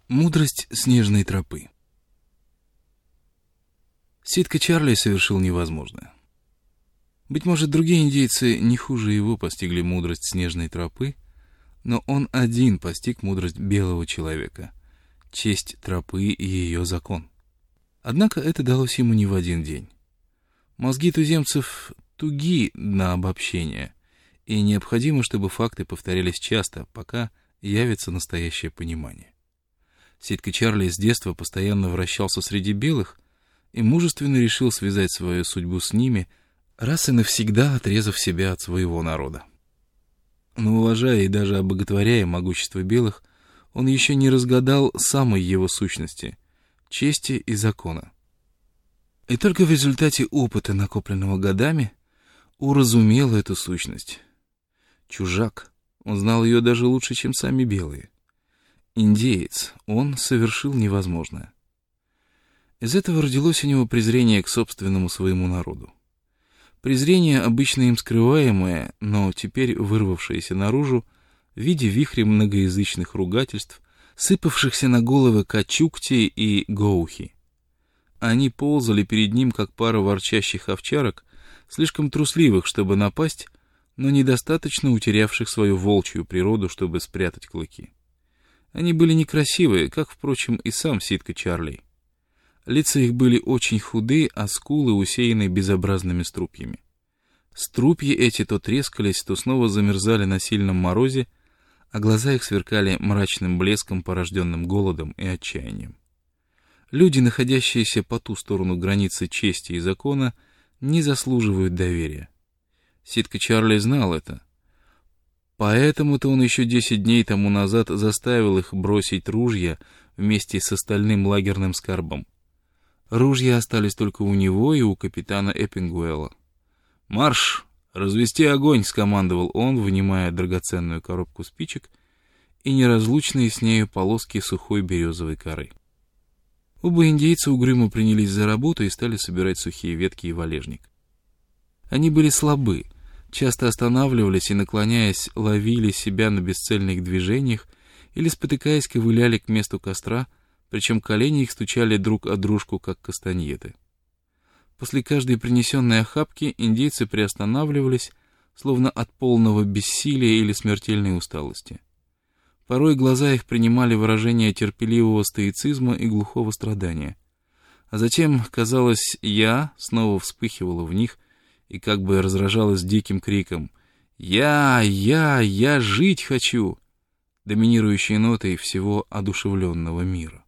Мудрость снежной тропы. Ситка Чарли совершил невозможное. Быть может, другие индейцы не хуже его постигли мудрость снежной тропы, но он один постиг мудрость белого человека, честь тропы и ее закон. Однако это далось ему не в один день. Мозги туземцев туги на обобщение, и необходимо, чтобы факты повторялись часто, пока явится настоящее понимание. Ситка Чарли с детства постоянно вращался среди белых и мужественно решил связать свою судьбу с ними, раз и навсегда отрезав себя от своего народа. Но, уважая и даже обоготворяя могущество белых, он еще не разгадал самой его сущности — чести и закона. И только в результате опыта, накопленного годами, уразумел эту сущность. Чужак, он знал ее даже лучше, чем сами белые. Индеец, он совершил невозможное. Из этого родилось у него презрение к собственному своему народу. Презрение, обычно им скрываемое, но теперь вырвавшееся наружу в виде вихря многоязычных ругательств, сыпавшихся на головы Качукти и Гоухи. Они ползали перед ним, как пара ворчащих овчарок, слишком трусливых, чтобы напасть, но недостаточно утерявших свою волчью природу, чтобы спрятать клыки. Они были некрасивые, как, впрочем, и сам Ситка Чарли. Лица их были очень худы, а скулы усеяны безобразными струпьями. Струпья эти то трескались, то снова замерзали на сильном морозе, а глаза их сверкали мрачным блеском, порожденным голодом и отчаянием. Люди, находящиеся по ту сторону границы чести и закона, не заслуживают доверия. Ситка Чарли знал это. Поэтому-то он еще 10 дней тому назад заставил их бросить ружья вместе с остальным лагерным скарбом. Ружья остались только у него и у капитана Эппингуэлла. «Марш! Развести огонь!» — скомандовал он, вынимая драгоценную коробку спичек и неразлучные с нею полоски сухой березовой коры. Оба индейца угрюмо принялись за работу и стали собирать сухие ветки и валежник. Они были слабы, часто останавливались и, наклоняясь, ловили себя на бесцельных движениях или, спотыкаясь, ковыляли к месту костра, причем колени их стучали друг о дружку, как кастаньеты. После каждой принесенной охапки индейцы приостанавливались, словно от полного бессилия или смертельной усталости. Порой глаза их принимали выражение терпеливого стоицизма и глухого страдания. А затем, казалось, «я» снова вспыхивала в них и как бы разражалась диким криком «Я жить хочу!», доминирующей нотой всего одушевленного мира.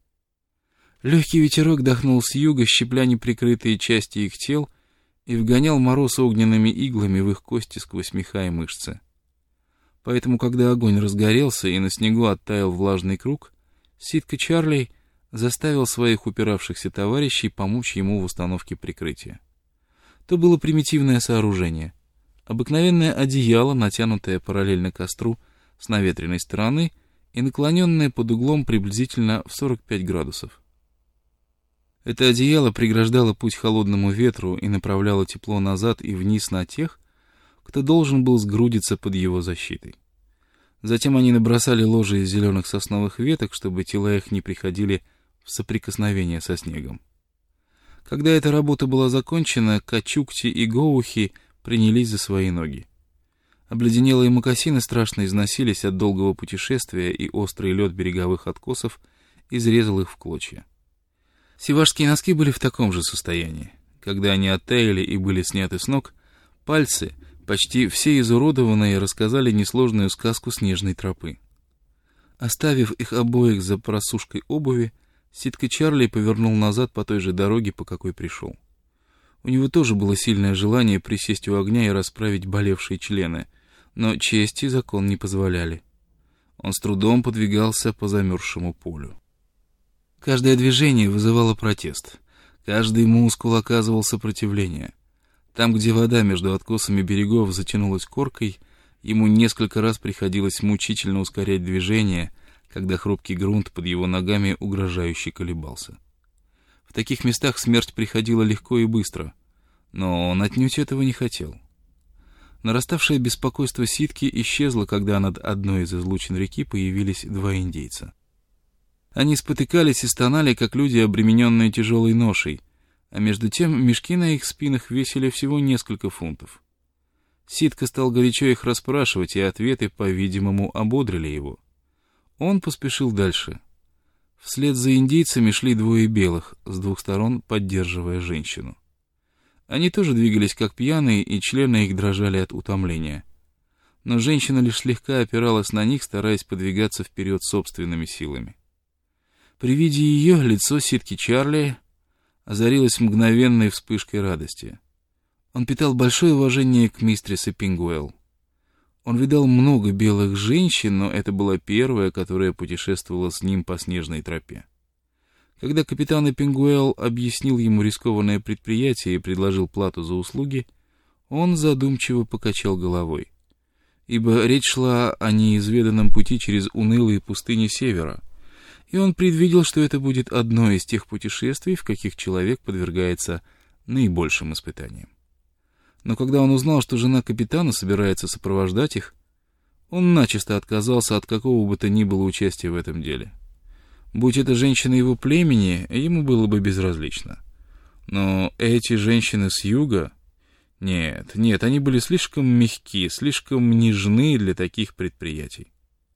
Легкий ветерок дохнул с юга, щепля неприкрытые части их тел, и вгонял мороз огненными иглами в их кости сквозь меха и мышцы. Поэтому, когда огонь разгорелся и на снегу оттаял влажный круг, Ситка Чарли заставил своих упиравшихся товарищей помочь ему в установке прикрытия. То было примитивное сооружение. Обыкновенное одеяло, натянутое параллельно костру с наветренной стороны и наклоненное под углом приблизительно в 45 градусов. Это одеяло преграждало путь холодному ветру и направляло тепло назад и вниз на тех, кто должен был сгрудиться под его защитой. Затем они набросали ложе из зеленых сосновых веток, чтобы тела их не приходили в соприкосновение со снегом. Когда эта работа была закончена, Качукти и Гоухи принялись за свои ноги. Обледенелые мокасины страшно износились от долгого путешествия, и острый лед береговых откосов изрезал их в клочья. Сивашские носки были в таком же состоянии. Когда они оттаяли и были сняты с ног, пальцы, почти все изуродованные, рассказали несложную сказку снежной тропы. Оставив их обоих за просушкой обуви, Ситка Чарли повернул назад по той же дороге, по какой пришел. У него тоже было сильное желание присесть у огня и расправить болевшие члены, но честь и закон не позволяли. Он с трудом подвигался по замерзшему полю. Каждое движение вызывало протест. Каждый мускул оказывал сопротивление. Там, где вода между откосами берегов затянулась коркой, ему несколько раз приходилось мучительно ускорять движение, когда хрупкий грунт под его ногами угрожающе колебался. В таких местах смерть приходила легко и быстро, но он отнюдь этого не хотел. Нараставшее беспокойство Ситки исчезло, когда над одной из излучин реки появились два индейца. Они спотыкались и стонали, как люди, обремененные тяжелой ношей, а между тем мешки на их спинах весили всего несколько фунтов. Ситка стал горячо их расспрашивать, и ответы, по-видимому, ободрили его. Он поспешил дальше. Вслед за индейцами шли двое белых, с двух сторон поддерживая женщину. Они тоже двигались как пьяные, и члены их дрожали от утомления. Но женщина лишь слегка опиралась на них, стараясь подвигаться вперед собственными силами. При виде ее лицо Ситки Чарли озарилось мгновенной вспышкой радости. Он питал большое уважение к мистрисе Пингуэлл. Он видал много белых женщин, но это была первая, которая путешествовала с ним по снежной тропе. Когда капитан Пингуэлл объяснил ему рискованное предприятие и предложил плату за услуги, он задумчиво покачал головой, ибо речь шла о неизведанном пути через унылые пустыни севера, и он предвидел, что это будет одно из тех путешествий, в каких человек подвергается наибольшим испытаниям. Но когда он узнал, что жена капитана собирается сопровождать их, он начисто отказался от какого бы то ни было участия в этом деле. Будь это женщина его племени, ему было бы безразлично. Но эти женщины с юга... Нет, они были слишком мягки, слишком нежны для таких предприятий.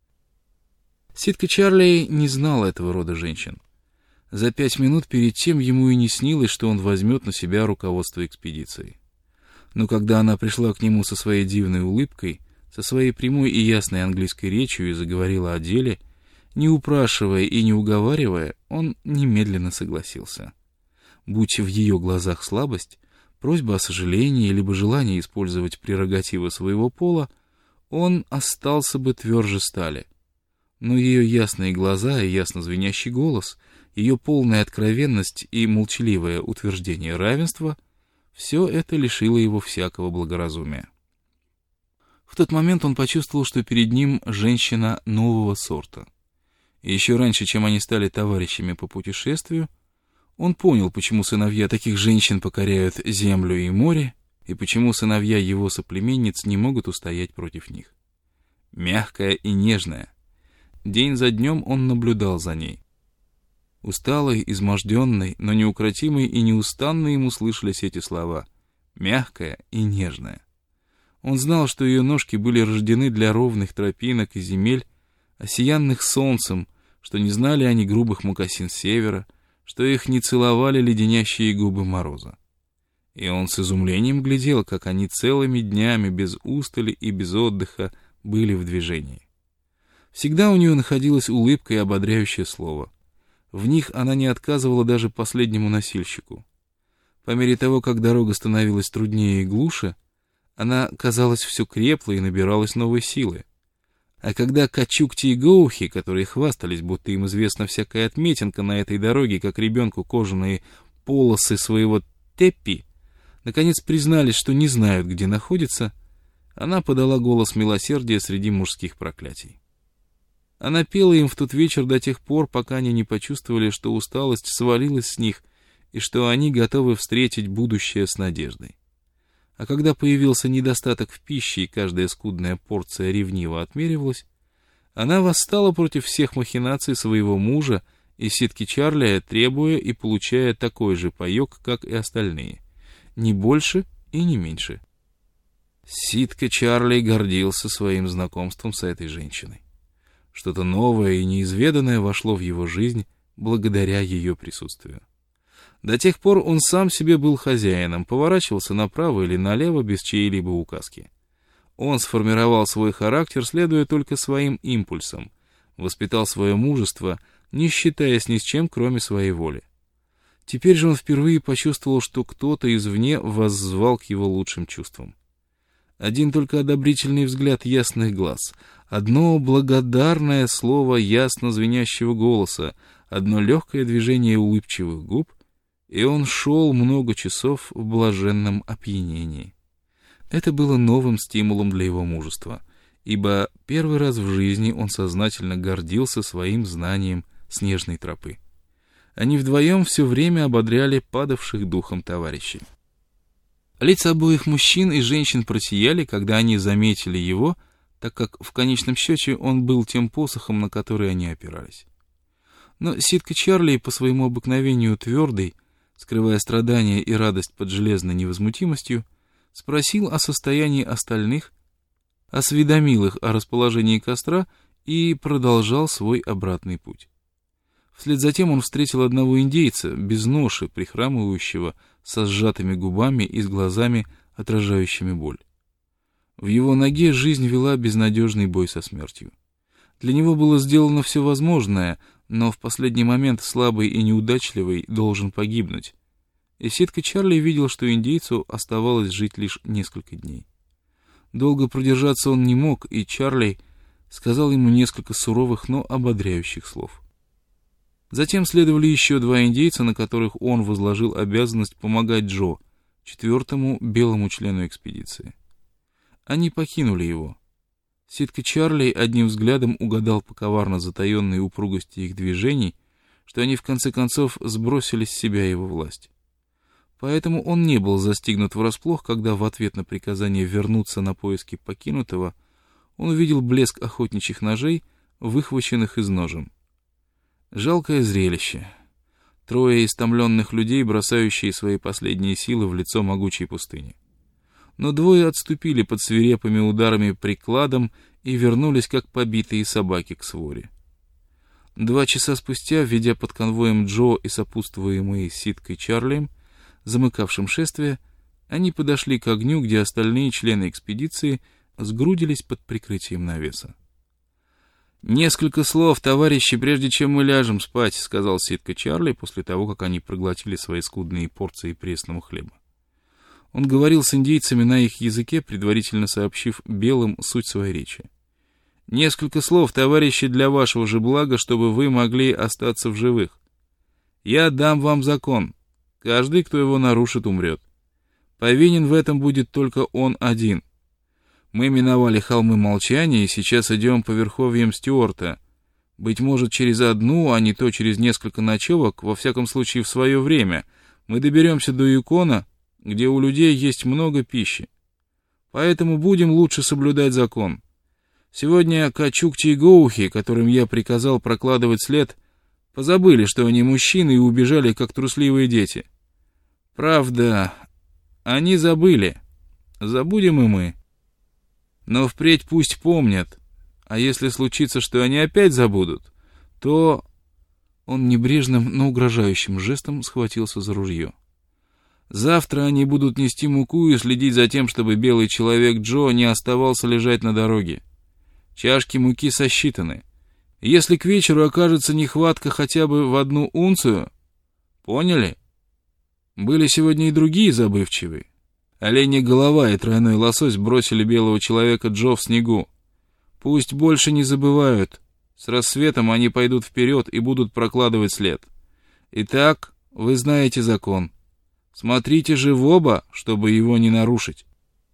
Ситка Чарли не знал этого рода женщин. За 5 минут перед тем ему и не снилось, что он возьмет на себя руководство экспедицией. Но когда она пришла к нему со своей дивной улыбкой, со своей прямой и ясной английской речью и заговорила о деле, не упрашивая и не уговаривая, он немедленно согласился. Будь в ее глазах слабость, просьба о сожалении, либо желание использовать прерогативы своего пола, он остался бы тверже стали. Но ее ясные глаза и ясно звенящий голос, ее полная откровенность и молчаливое утверждение равенства — все это лишило его всякого благоразумия. В тот момент он почувствовал, что перед ним женщина нового сорта. И еще раньше, чем они стали товарищами по путешествию, он понял, почему сыновья таких женщин покоряют землю и море, и почему сыновья его соплеменниц не могут устоять против них. Мягкая и нежная. День за днем он наблюдал за ней. Усталый, изможденный, но неукротимый и неустанно ему слышались эти слова «мягкая и нежная». Он знал, что ее ножки были рождены для ровных тропинок и земель, осиянных солнцем, что не знали они грубых мокасин севера, что их не целовали леденящие губы мороза. И он с изумлением глядел, как они целыми днями, без устали и без отдыха, были в движении. Всегда у нее находилась улыбка и ободряющее слово. В них она не отказывала даже последнему носильщику. По мере того, как дорога становилась труднее и глуше, она, казалось, все крепла и набиралась новой силы. А когда Качукти и Гоухи, которые хвастались, будто им известна всякая отметинка на этой дороге, как ребенку кожаные полосы своего теппи, наконец признались, что не знают, где находится, она подала голос милосердия среди мужских проклятий. Она пела им в тот вечер до тех пор, пока они не почувствовали, что усталость свалилась с них и что они готовы встретить будущее с надеждой. А когда появился недостаток в пище и каждая скудная порция ревниво отмеривалась, она восстала против всех махинаций своего мужа и Ситки Чарли, требуя и получая такой же паёк, как и остальные, ни больше и не меньше. Ситка Чарли гордился своим знакомством с этой женщиной. Что-то новое и неизведанное вошло в его жизнь благодаря ее присутствию. До тех пор он сам себе был хозяином, поворачивался направо или налево без чьей-либо указки. Он сформировал свой характер, следуя только своим импульсам, воспитал свое мужество, не считаясь ни с чем, кроме своей воли. Теперь же он впервые почувствовал, что кто-то извне воззвал к его лучшим чувствам. Один только одобрительный взгляд ясных глаз, одно благодарное слово ясно звенящего голоса, одно легкое движение улыбчивых губ, и он шел много часов в блаженном опьянении. Это было новым стимулом для его мужества, ибо первый раз в жизни он сознательно гордился своим знанием снежной тропы. Они вдвоем все время ободряли падавших духом товарищей. Лица обоих мужчин и женщин просияли, когда они заметили его, так как в конечном счете он был тем посохом, на который они опирались. Но Ситка Чарли, по своему обыкновению твердый, скрывая страдания и радость под железной невозмутимостью, спросил о состоянии остальных, осведомил их о расположении костра и продолжал свой обратный путь. Вслед за тем он встретил одного индейца, без ноши, прихрамывающего, со сжатыми губами и с глазами, отражающими боль. В его ноге жизнь вела безнадежный бой со смертью. Для него было сделано все возможное, но в последний момент слабый и неудачливый должен погибнуть. И Ситка Чарли видел, что индейцу оставалось жить лишь несколько дней. Долго продержаться он не мог, и Чарли сказал ему несколько суровых, но ободряющих слов. Затем следовали еще два индейца, на которых он возложил обязанность помогать Джо, четвертому белому члену экспедиции. Они покинули его. Ситка Чарли одним взглядом угадал по коварно затаенной упругости их движений, что они в конце концов сбросили с себя его власть. Поэтому он не был застигнут врасплох, когда в ответ на приказание вернуться на поиски покинутого он увидел блеск охотничьих ножей, выхваченных из ножен. Жалкое зрелище. Трое истомленных людей, бросающие свои последние силы в лицо могучей пустыни. Но двое отступили под свирепыми ударами прикладом и вернулись, как побитые собаки, к своре. 2 часа спустя, ведя под конвоем Джо и сопутствуемые Ситкой Чарлием, замыкавшим шествие, они подошли к огню, где остальные члены экспедиции сгрудились под прикрытием навеса. «Несколько слов, товарищи, прежде чем мы ляжем спать», — сказал Ситка Чарли после того, как они проглотили свои скудные порции пресного хлеба. Он говорил с индейцами на их языке, предварительно сообщив белым суть своей речи. «Несколько слов, товарищи, для вашего же блага, чтобы вы могли остаться в живых. Я дам вам закон. Каждый, кто его нарушит, умрет. Повинен в этом будет только он один. Мы миновали холмы молчания и сейчас идем по верховьям Стюарта. Быть может, через одну, а не то через несколько ночевок, во всяком случае в свое время, мы доберемся до Юкона, где у людей есть много пищи. Поэтому будем лучше соблюдать закон. Сегодня Качукти и Гоухи, которым я приказал прокладывать след, позабыли, что они мужчины, и убежали, как трусливые дети. Правда, они забыли. Забудем и мы. Но впредь пусть помнят. А если случится, что они опять забудут, то...» Он небрежным, но угрожающим жестом схватился за ружье. «Завтра они будут нести муку и следить за тем, чтобы белый человек Джо не оставался лежать на дороге. Чашки муки сосчитаны. Если к вечеру окажется нехватка хотя бы в 1 унцию... Поняли? Были сегодня и другие забывчивые. Оленья голова и тройной лосось бросили белого человека Джо в снегу. Пусть больше не забывают. С рассветом они пойдут вперед и будут прокладывать след. Итак, вы знаете закон. Смотрите же в оба, чтобы его не нарушить».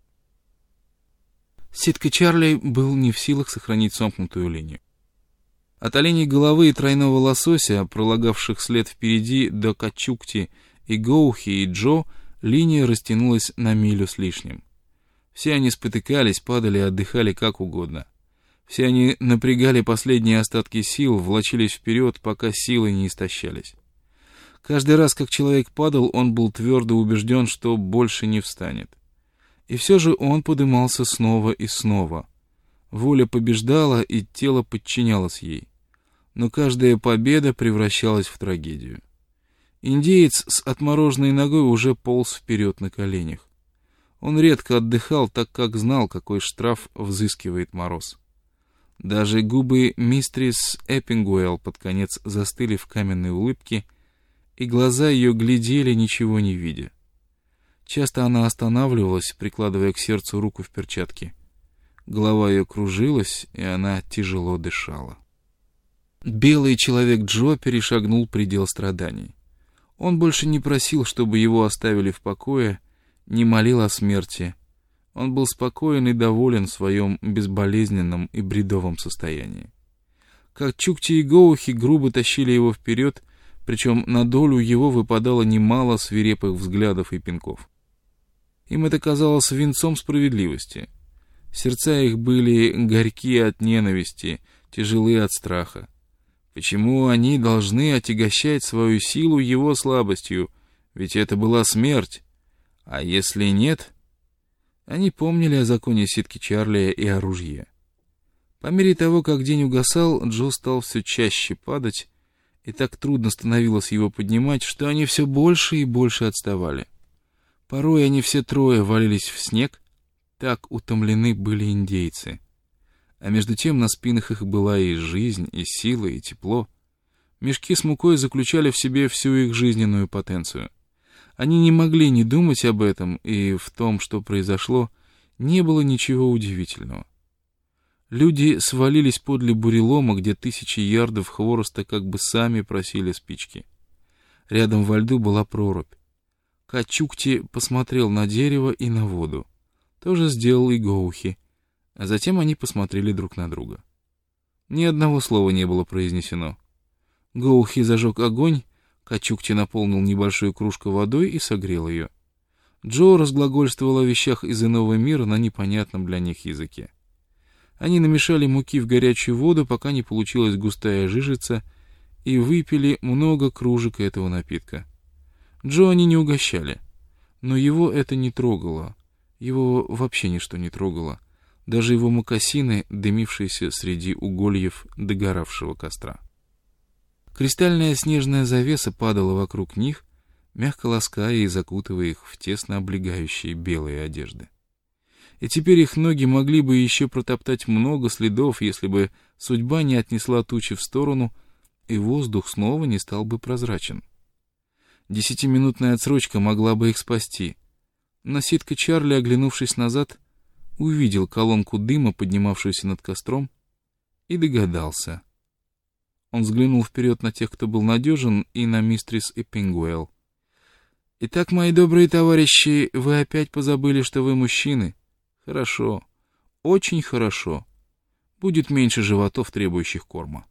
Ситка Чарли был не в силах сохранить сомкнутую линию. От оленей головы и тройного лосося, пролагавших след впереди до Качукти и Гоухи и Джо, линия растянулась на милю с лишним. Все они спотыкались, падали и отдыхали как угодно. Все они напрягали последние остатки сил, влачились вперед, пока силы не истощались. Каждый раз, как человек падал, он был твердо убежден, что больше не встанет. И все же он подымался снова и снова. Воля побеждала, и тело подчинялось ей. Но каждая победа превращалась в трагедию. Индеец с отмороженной ногой уже полз вперед на коленях. Он редко отдыхал, так как знал, какой штраф взыскивает мороз. Даже губы мистрис Эппингуэлл под конец застыли в каменной улыбке, и глаза ее глядели, ничего не видя. Часто она останавливалась, прикладывая к сердцу руку в перчатке. Голова ее кружилась, и она тяжело дышала. Белый человек Джо перешагнул предел страданий. Он больше не просил, чтобы его оставили в покое, не молил о смерти. Он был спокоен и доволен в своем безболезненном и бредовом состоянии. Как Чукти и Гоухи грубо тащили его вперед, причем на долю его выпадало немало свирепых взглядов и пинков. Им это казалось венцом справедливости. Сердца их были горьки от ненависти, тяжелы от страха. Почему они должны отягощать свою силу его слабостью? Ведь это была смерть. А если нет? Они помнили о законе ситки Чарли и о ружье. По мере того, как день угасал, Джо стал все чаще падать, и так трудно становилось его поднимать, что они все больше и больше отставали. Порой они все трое валились в снег, так утомлены были индейцы. А между тем на спинах их была и жизнь, и сила, и тепло. Мешки с мукой заключали в себе всю их жизненную потенцию. Они не могли не думать об этом, и в том, что произошло, не было ничего удивительного. Люди свалились подле бурелома, где тысячи ярдов хвороста как бы сами просили спички. Рядом во льду была прорубь. Качукти посмотрел на дерево и на воду. То же сделал и Гоухи. А затем они посмотрели друг на друга. Ни одного слова не было произнесено. Гоухи зажег огонь, Качукти наполнил небольшую кружку водой и согрел ее. Джо разглагольствовал о вещах из иного мира на непонятном для них языке. Они намешали муки в горячую воду, пока не получилась густая жижица, и выпили много кружек этого напитка. Джо они не угощали, но его это не трогало. Его вообще ничто не трогало. Даже его мокасины, дымившиеся среди угольев догоравшего костра. Кристальная снежная завеса падала вокруг них, мягко лаская и закутывая их в тесно облегающие белые одежды. И теперь их ноги могли бы еще протоптать много следов, если бы судьба не отнесла тучи в сторону, и воздух снова не стал бы прозрачен. 10-минутная отсрочка могла бы их спасти, но ситка Чарли, оглянувшись назад, увидел колонку дыма, поднимавшуюся над костром, и догадался. Он взглянул вперед на тех, кто был надежен, и на мистрис Эппингуэлл. «Итак, мои добрые товарищи, вы опять позабыли, что вы мужчины? Хорошо, очень хорошо. Будет меньше животов, требующих корма».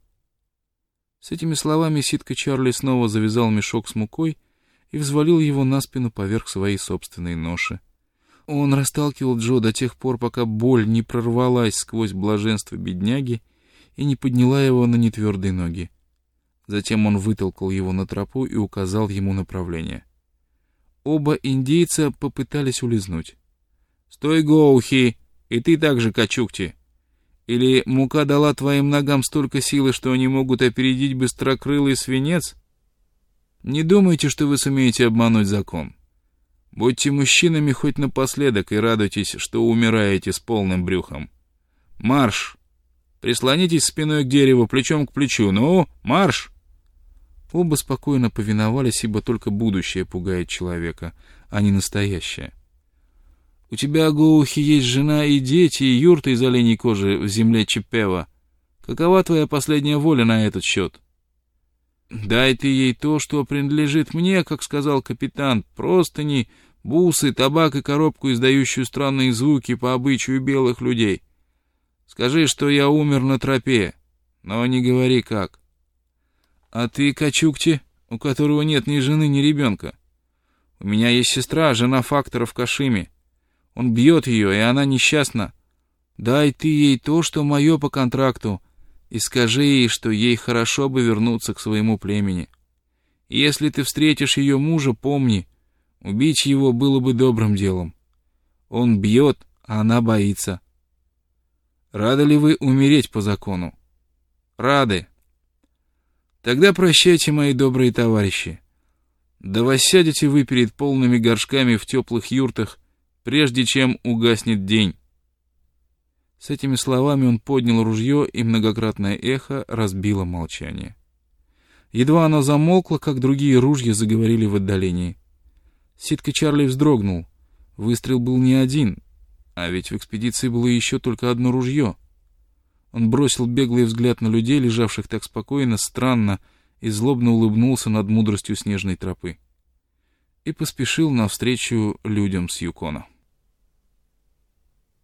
С этими словами ситка Чарли снова завязал мешок с мукой и взвалил его на спину поверх своей собственной ноши. Он расталкивал Джо до тех пор, пока боль не прорвалась сквозь блаженство бедняги и не подняла его на нетвердые ноги. Затем он вытолкал его на тропу и указал ему направление. Оба индейца попытались улизнуть. «Стой, Гоухи! И ты также, Качукти! Или мука дала твоим ногам столько силы, что они могут опередить быстрокрылый свинец? Не думайте, что вы сумеете обмануть закон. Будьте мужчинами хоть напоследок и радуйтесь, что умираете с полным брюхом. Марш! Прислонитесь спиной к дереву, плечом к плечу. Ну, марш!» Оба спокойно повиновались, ибо только будущее пугает человека, а не настоящее. «У тебя, Гоухи, есть жена и дети, и юрта из оленей кожи в земле Чиппева. Какова твоя последняя воля на этот счет?» «Дай ты ей то, что принадлежит мне, как сказал капитан, простыни, бусы, табак и коробку, издающую странные звуки по обычаю белых людей. Скажи, что я умер на тропе, но не говори как. А ты, Качукти, у которого нет ни жены, ни ребенка? У меня есть сестра, жена фактора в Кашиме. Он бьет ее, и она несчастна. Дай ты ей то, что мое по контракту, и скажи ей, что ей хорошо бы вернуться к своему племени. И если ты встретишь ее мужа, помни, убить его было бы добрым делом. Он бьет, а она боится. Рады ли вы умереть по закону? Рады. Тогда прощайте, мои добрые товарищи. Да воссядете вы перед полными горшками в теплых юртах, прежде чем угаснет день». С этими словами он поднял ружье, и многократное эхо разбило молчание. Едва оно замолкло, как другие ружья заговорили в отдалении. Ситка Чарли вздрогнул. Выстрел был не один, а ведь в экспедиции было еще только одно ружье. Он бросил беглый взгляд на людей, лежавших так спокойно, странно, и злобно улыбнулся над мудростью снежной тропы. И поспешил навстречу людям с Юкона.